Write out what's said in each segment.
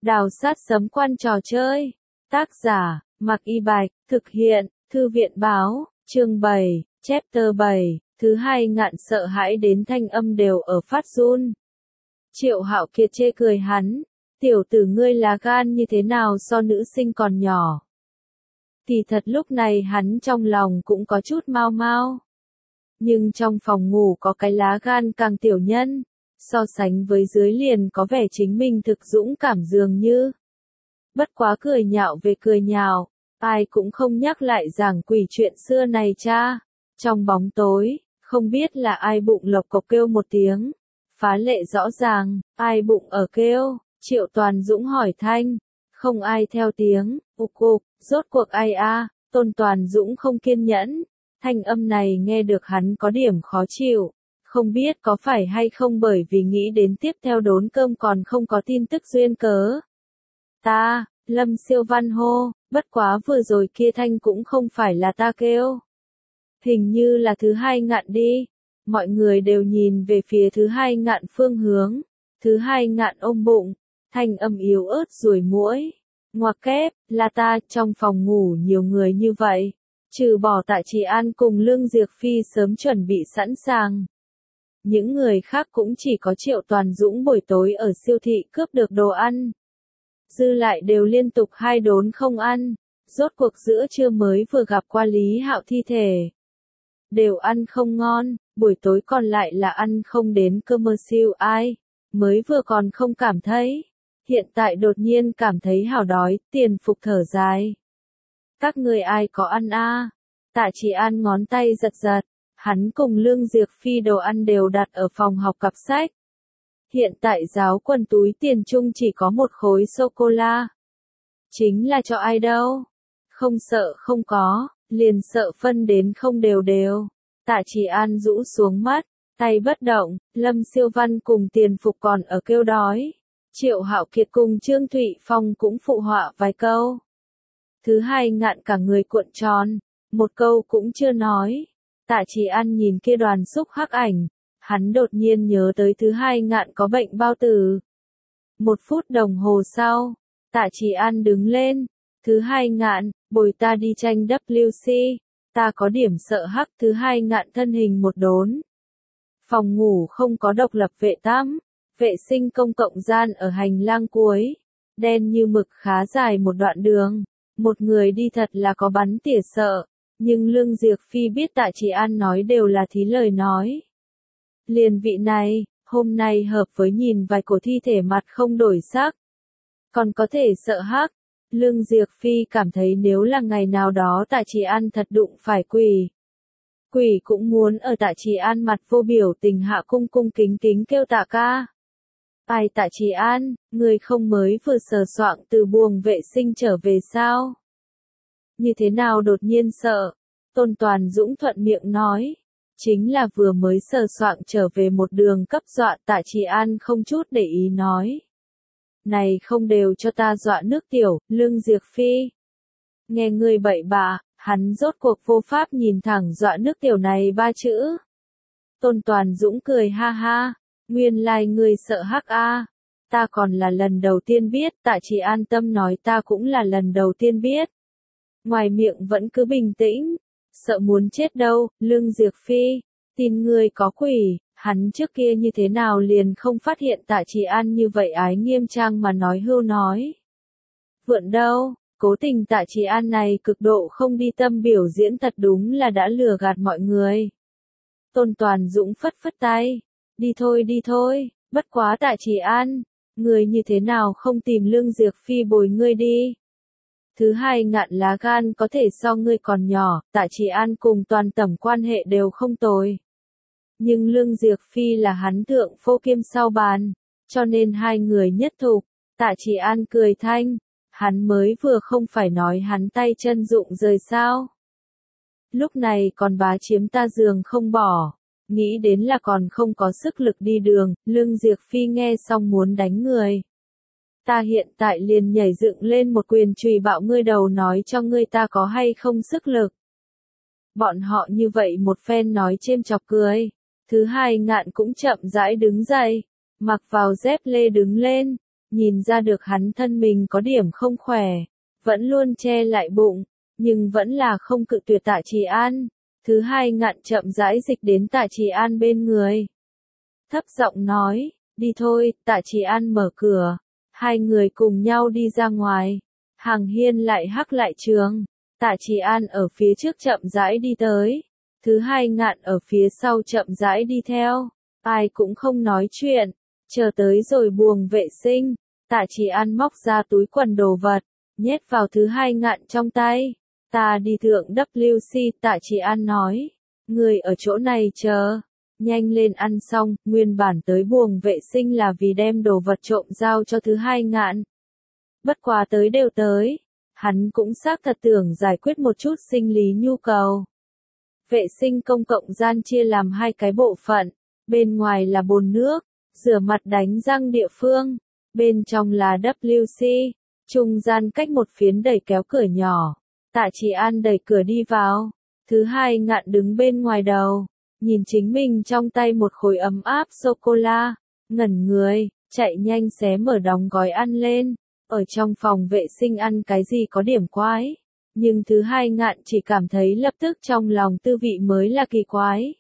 Đào sát sấm quan trò chơi. Tác giả, Mạc Y Bạch, thực hiện, Thư viện báo, chương 7, chapter 7, thứ hai ngạn sợ hãi đến thanh âm đều ở phát run. Triệu Hạo Kiệt chê cười hắn, tiểu tử ngươi lá gan như thế nào so nữ sinh còn nhỏ. Thì thật lúc này hắn trong lòng cũng có chút mau mau. Nhưng trong phòng ngủ có cái lá gan càng tiểu nhân, so sánh với dưới liền có vẻ chính mình thực dũng cảm dường như. Bất quá cười nhạo về cười nhạo, ai cũng không nhắc lại giảng quỷ chuyện xưa này cha. Trong bóng tối, không biết là ai bụng lộc cộc kêu một tiếng. Phá lệ rõ ràng, ai bụng ở kêu, Triệu Toàn Dũng hỏi thanh. Không ai theo tiếng, cục, rốt cuộc ai a? Tôn Toàn Dũng không kiên nhẫn. Thanh âm này nghe được hắn có điểm khó chịu. Không biết có phải hay không bởi vì nghĩ đến tiếp theo đốn cơm còn không có tin tức duyên cớ. Ta, Lâm Siêu Văn hô, bất quá vừa rồi kia thanh cũng không phải là ta kêu. Hình như là thứ hai ngạn đi. Mọi người đều nhìn về phía thứ hai ngạn phương hướng. Thứ hai ngạn ôm bụng, thanh âm yếu ớt ruồi muỗi. Ngoặc kép, là ta, trong phòng ngủ nhiều người như vậy. Trừ bỏ Tạ Trì An cùng Lương Diệc Phi sớm chuẩn bị sẵn sàng. Những người khác cũng chỉ có Triệu Toàn Dũng buổi tối ở siêu thị cướp được đồ ăn. Dư lại đều liên tục 2 đốn không ăn. Rốt cuộc giữa trưa mới vừa gặp qua Lý Hạo thi thể. Đều ăn không ngon, buổi tối còn lại là ăn không đến commercial ai. Mới vừa còn không cảm thấy. Hiện tại đột nhiên cảm thấy hào đói, Tiền Phục thở dài. Các người ai có ăn a? Tạ Trì An ngón tay giật giật. Hắn cùng Lương Diệc Phi đồ ăn đều đặt ở phòng học cặp sách. Hiện tại giáo quần túi tiền chung chỉ có một khối sô-cô-la. Chính là cho ai đâu? Không sợ không có, liền sợ phân đến không đều đều. Tạ Trì An rũ xuống mắt, tay bất động, Lâm Siêu Văn cùng Tiền Phục còn ở kêu đói. Triệu Hạo Kiệt cùng Trương Thụy Phong cũng phụ họa vài câu. Thứ hai ngạn cả người cuộn tròn, một câu cũng chưa nói. Tạ Trì An nhìn kia đoàn xúc hắc ảnh, hắn đột nhiên nhớ tới thứ hai ngạn có bệnh bao tử. 1 phút đồng hồ sau, Tạ Trì An đứng lên, thứ hai ngạn, bồi ta đi tranh WC, ta có điểm sợ hắc. Thứ hai ngạn thân hình một đốn. Phòng ngủ không có độc lập vệ tắm, vệ sinh công cộng gian ở hành lang cuối, đen như mực khá dài một đoạn đường, một người đi thật là có bắn tỉa sợ. Nhưng Lương Diệc Phi biết Tạ Trì An nói đều là thí lời nói. Liền vị này, hôm nay hợp với nhìn vài cổ thi thể mặt không đổi sắc. Còn có thể sợ hắc. Lương Diệc Phi cảm thấy nếu là ngày nào đó Tạ Trì An thật đụng phải quỷ. Quỷ cũng muốn ở Tạ Trì An mặt vô biểu tình hạ cung cung kính kính kêu Tạ ca. Ai Tạ Trì An, người không mới vừa sờ soạng từ buồng vệ sinh trở về sao? Như thế nào đột nhiên sợ? Tôn Toàn Dũng thuận miệng nói. Chính là vừa mới sờ soạng trở về một đường cấp dọa. Tạ Trì An không chút để ý nói. Này không đều cho ta dọa nước tiểu, Lương Diệc Phi. Nghe người bậy bạ, hắn rốt cuộc vô pháp nhìn thẳng dọa nước tiểu này 3 chữ. Tôn Toàn Dũng cười ha ha. Nguyên lai người sợ hắc a. Ta còn là lần đầu tiên biết. Tạ Trì An tâm nói ta cũng là lần đầu tiên biết. Ngoài miệng vẫn cứ bình tĩnh. Sợ muốn chết đâu, Lương Diệc Phi. Tin ngươi có quỷ, hắn trước kia như thế nào liền không phát hiện Tạ Trì An như vậy ái nghiêm trang mà nói hưu nói. Vượn đâu, cố tình Tạ Trì An này cực độ không đi tâm biểu diễn thật đúng là đã lừa gạt mọi người. Tôn Toàn Dũng phất phất tay. Đi thôi, bất quá Tạ Trì An. Người như thế nào không tìm Lương Diệc Phi bồi ngươi đi. Thứ hai ngạn lá gan có thể so ngươi còn nhỏ, Tạ Trì An cùng Toàn Tẩm quan hệ đều không tồi. Nhưng Lương Diệc Phi là hắn thượng phô kiêm sau bàn, cho nên hai người nhất thục. Tạ Trì An cười thanh, hắn mới vừa không phải nói hắn tay chân rụng rời sao. Lúc này còn bá chiếm ta giường không bỏ, nghĩ đến là còn không có sức lực đi đường. Lương Diệc Phi nghe xong muốn đánh người. Ta hiện tại liền nhảy dựng lên một quyền chùy bạo ngươi đầu nói cho ngươi ta có hay không sức lực. Bọn họ như vậy một phen nói chêm chọc cười. Thứ hai ngạn cũng chậm rãi đứng dậy, mặc vào dép lê đứng lên, nhìn ra được hắn thân mình có điểm không khỏe, vẫn luôn che lại bụng, nhưng vẫn là không cự tuyệt Tạ Trì An. Thứ hai Ngạn chậm rãi dịch đến Tạ Trì An bên người. Thấp giọng nói, đi thôi, Tạ Trì An mở cửa. Hai người cùng nhau đi ra ngoài. Hàng hiên lại hắc lại trường. Tạ Trì An ở phía trước chậm rãi đi tới. Thứ hai Ngạn ở phía sau chậm rãi đi theo. Ai cũng không nói chuyện. Chờ tới rồi buồng vệ sinh. Tạ Trì An móc ra túi quần đồ vật. Nhét vào thứ hai Ngạn trong tay. Ta đi thượng WC, Tạ Trì An nói. Người ở chỗ này chờ. Nhanh lên ăn xong, nguyên bản tới buồng vệ sinh là vì đem đồ vật trộm giao cho thứ hai Ngạn. Bất quá tới đều tới. Hắn cũng xác thật tưởng giải quyết một chút sinh lý nhu cầu. Vệ sinh công cộng gian chia làm hai cái bộ phận. Bên ngoài là bồn nước, rửa mặt đánh răng địa phương. Bên trong là WC. Trung gian cách một phiến đẩy kéo cửa nhỏ. Tạ Trì An đẩy cửa đi vào. Thứ hai Ngạn đứng bên ngoài đầu. Nhìn chính mình trong tay một khối ấm áp sô-cô-la. Ngẩn người, chạy nhanh xé mở đóng gói ăn lên. Ở trong phòng vệ sinh ăn cái gì có điểm quái. Nhưng thứ hai Ngạn chỉ cảm thấy lập tức trong lòng tư vị mới là kỳ quái.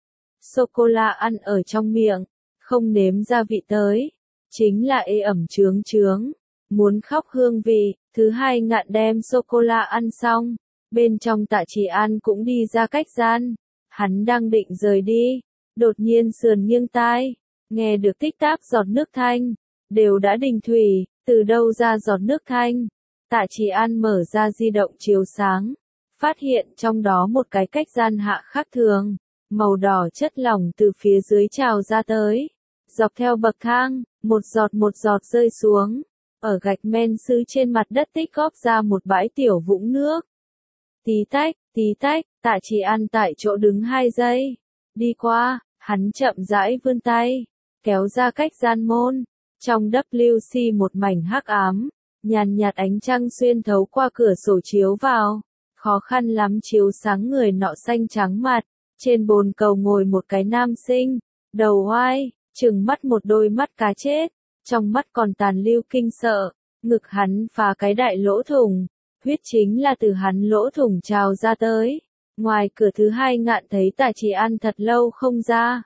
Sô-cô-la ăn ở trong miệng, không nếm ra vị tới. Chính là ê ẩm chướng chướng. Muốn khóc hương vị, thứ hai Ngạn đem sô-cô-la ăn xong. Bên trong Tạ Trì An cũng đi ra cách gian. Hắn đang định rời đi. Đột nhiên sườn nghiêng tai. Nghe được tích tắc giọt nước thanh. Đều đã đình thủy, từ đâu ra giọt nước thanh. Tạ Trì An mở ra di động chiếu sáng. Phát hiện trong đó một cái cách gian hạ khác thường. Màu đỏ chất lỏng từ phía dưới trào ra tới. Dọc theo bậc thang, một giọt rơi xuống. Ở gạch men sứ trên mặt đất tích góp ra một bãi tiểu vũng nước. Tí tách, Tạ Trì An tại chỗ đứng 2 giây. Đi qua, hắn chậm rãi vươn tay. Kéo ra cách gian môn. Trong WC một mảnh hắc ám. Nhàn nhạt ánh trăng xuyên thấu qua cửa sổ chiếu vào. Khó khăn lắm chiếu sáng người nọ xanh trắng mặt. Trên bồn cầu ngồi một cái nam sinh. Đầu oai, trừng mắt một đôi mắt cá chết. Trong mắt còn tàn lưu kinh sợ. Ngực hắn phá cái đại lỗ thủng. Huyết chính là từ hắn lỗ thủng trào ra tới. Ngoài cửa thứ hai Ngạn thấy Tạ Trì An thật lâu không ra.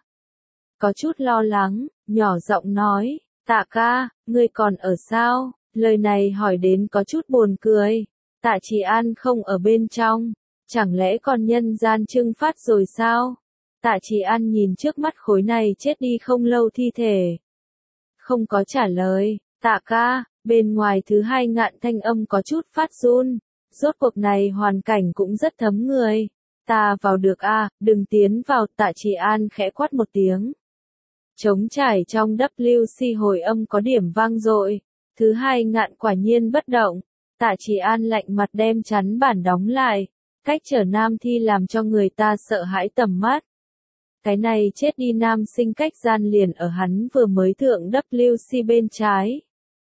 Có chút lo lắng, nhỏ giọng nói, Tạ ca, ngươi còn ở sao? Lời này hỏi đến có chút buồn cười. Tạ Trì An không ở bên trong. Chẳng lẽ còn nhân gian trưng phát rồi sao? Tạ Trì An nhìn trước mắt khối này chết đi không lâu thi thể. Không có trả lời. Tạ ca, bên ngoài thứ hai Ngạn thanh âm có chút phát run. Rốt cuộc này hoàn cảnh cũng rất thấm người. Ta vào được a, đừng tiến vào. Tạ Trì An khẽ quát một tiếng. Trống trải trong WC hồi âm có điểm vang dội. Thứ hai Ngạn quả nhiên bất động. Tạ Trì An lạnh mặt đem chắn bản đóng lại. Cách trở nam thi làm cho người ta sợ hãi tầm mắt. Cái này chết đi nam sinh cách gian liền ở hắn vừa mới thượng WC bên trái.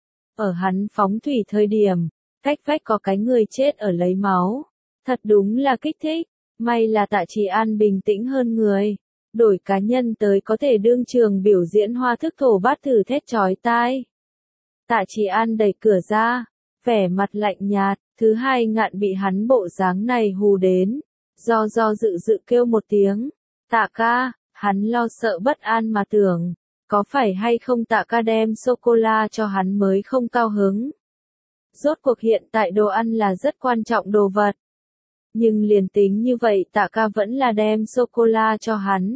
Ở hắn phóng thủy thời điểm, cách vách có cái người chết ở lấy máu. Thật đúng là kích thích. May là Tạ Trì An bình tĩnh hơn người. Đổi cá nhân tới có thể đương trường biểu diễn hoa thức thổ bát thử thét chói tai. Tạ Trì An đẩy cửa ra, vẻ mặt lạnh nhạt. Thứ hai Ngạn bị hắn bộ dáng này hù đến. Do dự kêu một tiếng. Tạ ca, hắn lo sợ bất an mà tưởng. Có phải hay không Tạ ca đem sô-cô-la cho hắn mới không cao hứng. Rốt cuộc hiện tại đồ ăn là rất quan trọng đồ vật. Nhưng liền tính như vậy Tạ ca vẫn là đem sô-cô-la cho hắn.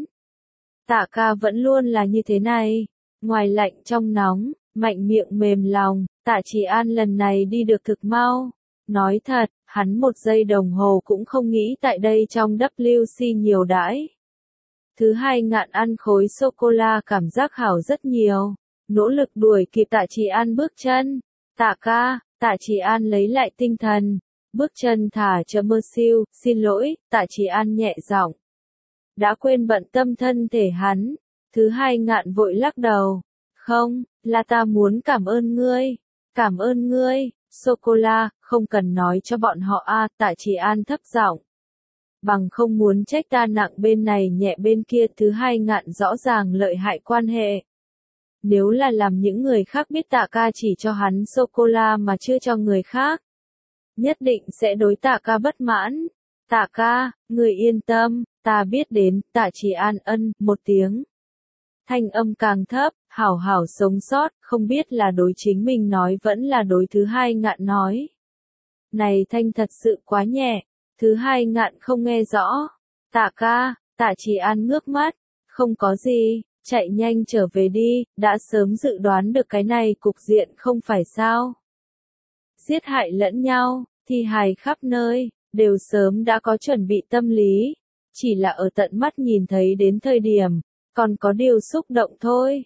Tạ ca vẫn luôn là như thế này. Ngoài lạnh trong nóng, mạnh miệng mềm lòng, Tạ Trì An lần này đi được thực mau. Nói thật, hắn 1 giây đồng hồ cũng không nghĩ tại đây trong WC nhiều đãi. Thứ hai Ngạn ăn khối sô-cô-la cảm giác hảo rất nhiều. Nỗ lực đuổi kịp Tạ Trì An bước chân. Tạ ca, Tạ Trì An lấy lại tinh thần. Bước chân thả chậm mơ siêu, xin lỗi, Tạ Trì An nhẹ giọng. Đã quên bận tâm thân thể hắn. Thứ hai Ngạn vội lắc đầu. Không, là ta muốn cảm ơn ngươi. Cảm ơn ngươi, sô-cô-la, không cần nói cho bọn họ a. Tạ Trì An thấp giọng. Bằng không muốn trách ta nặng bên này nhẹ bên kia. Thứ hai Ngạn rõ ràng lợi hại quan hệ. Nếu là làm những người khác biết Tạ Ca chỉ cho hắn sô-cô-la mà chưa cho người khác, nhất định sẽ đối Tạ Ca bất mãn. Tạ ca, người yên tâm, ta biết đến. Tạ Chỉ An ân một tiếng. Thanh âm càng thấp, hảo hảo sống sót, không biết là đối chính mình nói vẫn là đối thứ hai ngạn nói. Này thanh thật sự quá nhẹ, thứ hai ngạn không nghe rõ. Tạ ca, Tạ Chỉ An ngước mắt, không có gì, chạy nhanh trở về đi, đã sớm dự đoán được cái này cục diện không phải sao. Giết hại lẫn nhau, thi hài khắp nơi, đều sớm đã có chuẩn bị tâm lý, chỉ là ở tận mắt nhìn thấy đến thời điểm, còn có điều xúc động thôi.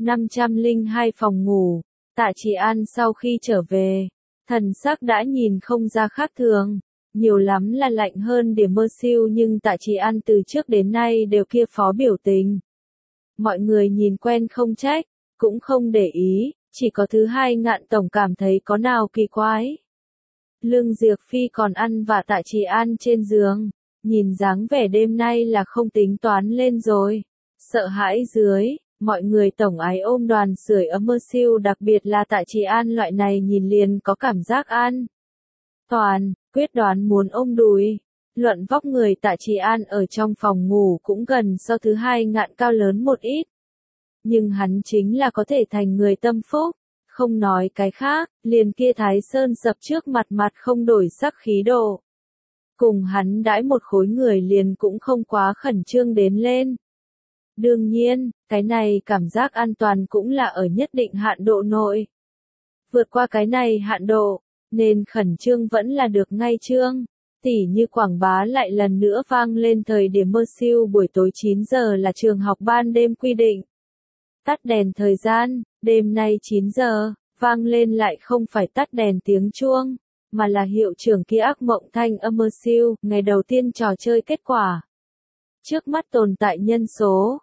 502 phòng ngủ, Tạ Chỉ An sau khi trở về, thần sắc đã nhìn không ra khác thường, nhiều lắm là lạnh hơn điểm mơ siêu nhưng Tạ Chỉ An từ trước đến nay đều kia phó biểu tình. Mọi người nhìn quen không trách, cũng không để ý, chỉ có thứ hai ngạn tổng cảm thấy có nào kỳ quái. Lương Diệc Phi còn ăn vạ Tạ Chỉ An trên giường, nhìn dáng vẻ đêm nay là không tính toán lên rồi. Sợ hãi dưới, mọi người tổng ái ôm đoàn sưởi ấm mơ siêu, đặc biệt là Tạ Chỉ An loại này nhìn liền có cảm giác an toàn, quyết đoán muốn ôm đùi. Luận vóc người Tạ Chỉ An ở trong phòng ngủ cũng gần so thứ hai ngạn cao lớn một ít. Nhưng hắn chính là có thể thành người tâm phúc, không nói cái khác, liền kia Thái Sơn sập trước mặt mặt không đổi sắc khí độ. Cùng hắn đãi một khối người liền cũng không quá khẩn trương đến lên. Đương nhiên, cái này cảm giác an toàn cũng là ở nhất định hạn độ nội. Vượt qua cái này hạn độ, nên khẩn trương vẫn là được ngay trương. Tỉ như quảng bá lại lần nữa vang lên thời điểm mơ siêu buổi tối 9 giờ là trường học ban đêm quy định. Tắt đèn thời gian, đêm nay 9 giờ, vang lên lại không phải tắt đèn tiếng chuông, mà là hiệu trưởng kia ác mộng thanh âm mơ siêu, ngày đầu tiên trò chơi kết quả. Trước mắt tồn tại nhân số,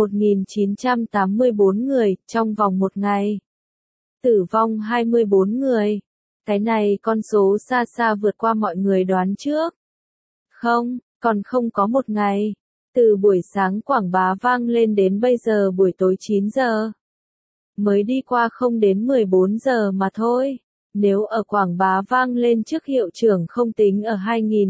1984 người, trong vòng một ngày. Tử vong 24 người. Cái này con số xa xa vượt qua mọi người đoán trước. Không, còn không có một ngày. Từ buổi sáng quảng bá vang lên đến bây giờ buổi tối 9 giờ. Mới đi qua không đến 14 giờ mà thôi. Nếu ở quảng bá vang lên trước hiệu trưởng không tính ở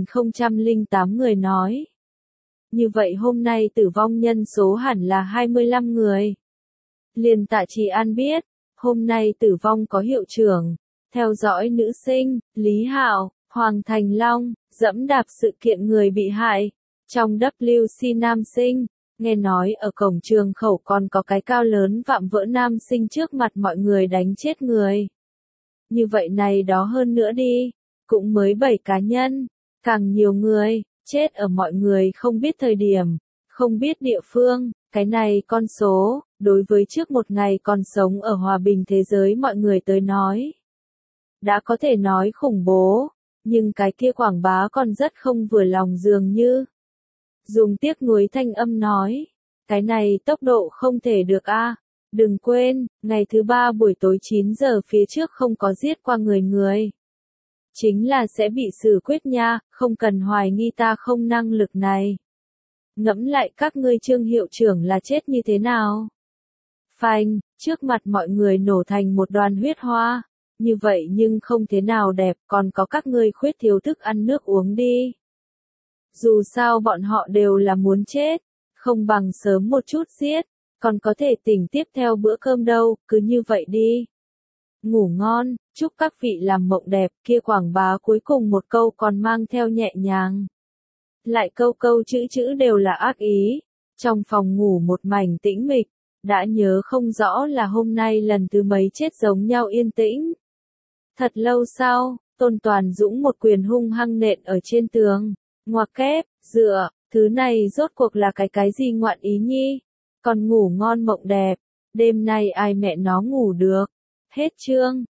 2008 người nói. Như vậy hôm nay tử vong nhân số hẳn là 25 người. Liền Tạ Chỉ An biết, hôm nay tử vong có hiệu trưởng, theo dõi nữ sinh, Lý Hạo, Hoàng Thành Long, dẫm đạp sự kiện người bị hại. Trong WC nam sinh, nghe nói ở cổng trường khẩu còn có cái cao lớn vạm vỡ nam sinh trước mặt mọi người đánh chết người. Như vậy này đó hơn nữa đi, cũng mới 7 cá nhân, càng nhiều người, chết ở mọi người không biết thời điểm, không biết địa phương, cái này con số, đối với trước một ngày còn sống ở hòa bình thế giới mọi người tới nói. Đã có thể nói khủng bố, nhưng cái kia quảng bá còn rất không vừa lòng dường như. Dùng tiếc nuối thanh âm nói, cái này tốc độ không thể được a. Đừng quên, ngày thứ 3 buổi tối 9 giờ phía trước không có giết qua người. Chính là sẽ bị xử quyết nha, không cần hoài nghi ta không năng lực này. Ngẫm lại các ngươi Trương hiệu trưởng là chết như thế nào? Phanh, trước mặt mọi người nổ thành một đoàn huyết hoa. Như vậy nhưng không thế nào đẹp, còn có các ngươi khuyết thiếu thức ăn nước uống đi. Dù sao bọn họ đều là muốn chết, không bằng sớm một chút giết, còn có thể tỉnh tiếp theo bữa cơm đâu, cứ như vậy đi. Ngủ ngon, chúc các vị làm mộng đẹp, kia quảng bá cuối cùng một câu còn mang theo nhẹ nhàng. Lại câu câu chữ chữ đều là ác ý, trong phòng ngủ một mảnh tĩnh mịch, đã nhớ không rõ là hôm nay lần thứ mấy chết giống nhau yên tĩnh. Thật lâu sau, Tôn Toàn Dũng một quyền hung hăng nện ở trên tường, ngoặc kép, dựa, thứ này rốt cuộc là cái gì ngoạn ý nhi, còn ngủ ngon mộng đẹp, đêm nay ai mẹ nó ngủ được, hết chương.